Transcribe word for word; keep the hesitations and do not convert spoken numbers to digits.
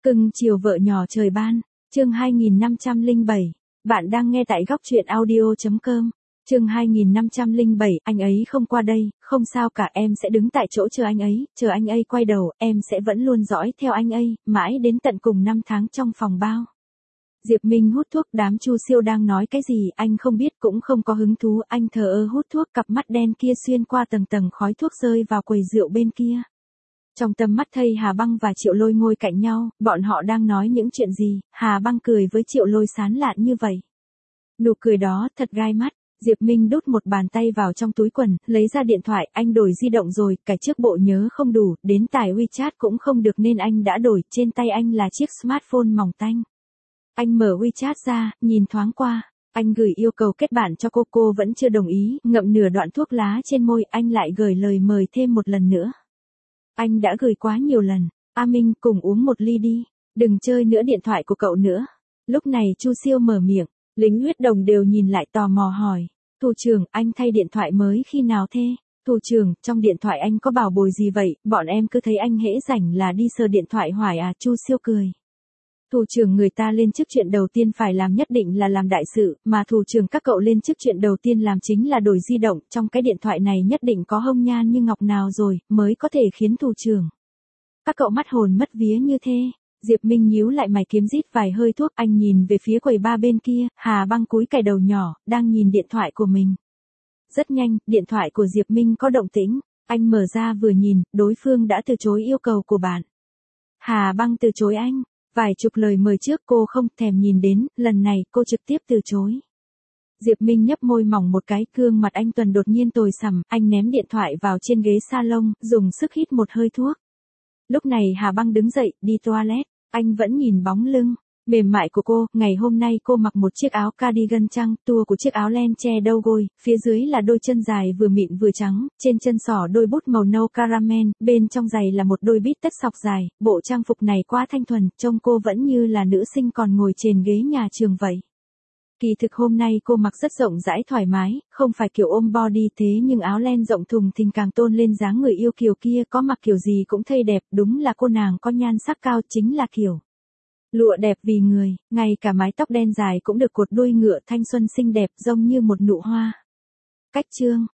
Cưng chiều vợ nhỏ trời ban, chương hai nghìn năm trăm lẻ bảy. Bạn đang nghe tại góc truyện audio chấm com. Chương hai nghìn năm trăm lẻ bảy, anh ấy không qua đây, không sao cả, em sẽ đứng tại chỗ chờ anh ấy, chờ anh ấy quay đầu, em sẽ vẫn luôn dõi theo anh ấy, mãi đến tận cùng năm tháng trong phòng bao. Diệp Minh hút thuốc, đám Chu Siêu đang nói cái gì, anh không biết cũng không có hứng thú, anh thờ ơ hút thuốc, cặp mắt đen kia xuyên qua tầng tầng khói thuốc rơi vào quầy rượu bên kia. Trong tầm mắt thây Hà Băng và Triệu Lôi ngồi cạnh nhau, bọn họ đang nói những chuyện gì, Hà Băng cười với Triệu Lôi sán lạn như vậy. Nụ cười đó thật gai mắt. Diệp Minh đút một bàn tay vào trong túi quần, lấy ra điện thoại, anh đổi di động rồi, cái chiếc bộ nhớ không đủ, đến tải WeChat cũng không được nên anh đã đổi, trên tay anh là chiếc smartphone mỏng tanh. Anh mở WeChat ra, nhìn thoáng qua, anh gửi yêu cầu kết bạn cho cô, cô vẫn chưa đồng ý, ngậm nửa đoạn thuốc lá trên môi, anh lại gửi lời mời thêm một lần nữa. Anh đã gửi quá nhiều lần, A Minh cùng uống một ly đi, đừng chơi nữa điện thoại của cậu nữa. Lúc này Chu Siêu mở miệng, lính huyết đồng đều nhìn lại tò mò hỏi, thủ trưởng, anh thay điện thoại mới khi nào thế? Thủ trưởng, trong điện thoại anh có bảo bồi gì vậy, bọn em cứ thấy anh hễ rảnh là đi sờ điện thoại hoài à, Chu Siêu cười. Thủ trưởng, người ta lên chức chuyện đầu tiên phải làm nhất định là làm đại sự, mà thủ trưởng các cậu lên chức chuyện đầu tiên làm chính là đổi di động, trong cái điện thoại này nhất định có hông nhan như ngọc nào rồi, mới có thể khiến thủ trưởng các cậu mất hồn mất vía như thế. Diệp Minh nhíu lại mày, kiếm rít vài hơi thuốc, anh nhìn về phía quầy ba bên kia, Hà Băng cúi cài đầu nhỏ, đang nhìn điện thoại của mình. Rất nhanh, điện thoại của Diệp Minh có động tĩnh, anh mở ra vừa nhìn, đối phương đã từ chối yêu cầu của bạn. Hà Băng từ chối anh. Vài chục lời mời trước cô không thèm nhìn đến, lần này cô trực tiếp từ chối. Diệp Minh nhấp môi mỏng một cái, gương mặt anh Tuần đột nhiên tối sầm, anh ném điện thoại vào trên ghế salon, dùng sức hít một hơi thuốc. Lúc này Hà Băng đứng dậy, đi toilet, anh vẫn nhìn bóng lưng mềm mại của cô, ngày hôm nay cô mặc một chiếc áo cardigan trắng, tua của chiếc áo len che đầu gối, phía dưới là đôi chân dài vừa mịn vừa trắng, trên chân xỏ đôi bút màu nâu caramel, bên trong giày là một đôi bít tất sọc dài, bộ trang phục này quá thanh thuần, trông cô vẫn như là nữ sinh còn ngồi trên ghế nhà trường vậy. Kỳ thực hôm nay cô mặc rất rộng rãi thoải mái, không phải kiểu ôm body thế nhưng áo len rộng thùng thình càng tôn lên dáng người yêu kiều kia, có mặc kiểu gì cũng thấy đẹp, đúng là cô nàng có nhan sắc cao, chính là kiểu lụa đẹp vì người, ngay cả mái tóc đen dài cũng được cột đuôi ngựa thanh xuân xinh đẹp giống như một nụ hoa. Cách chương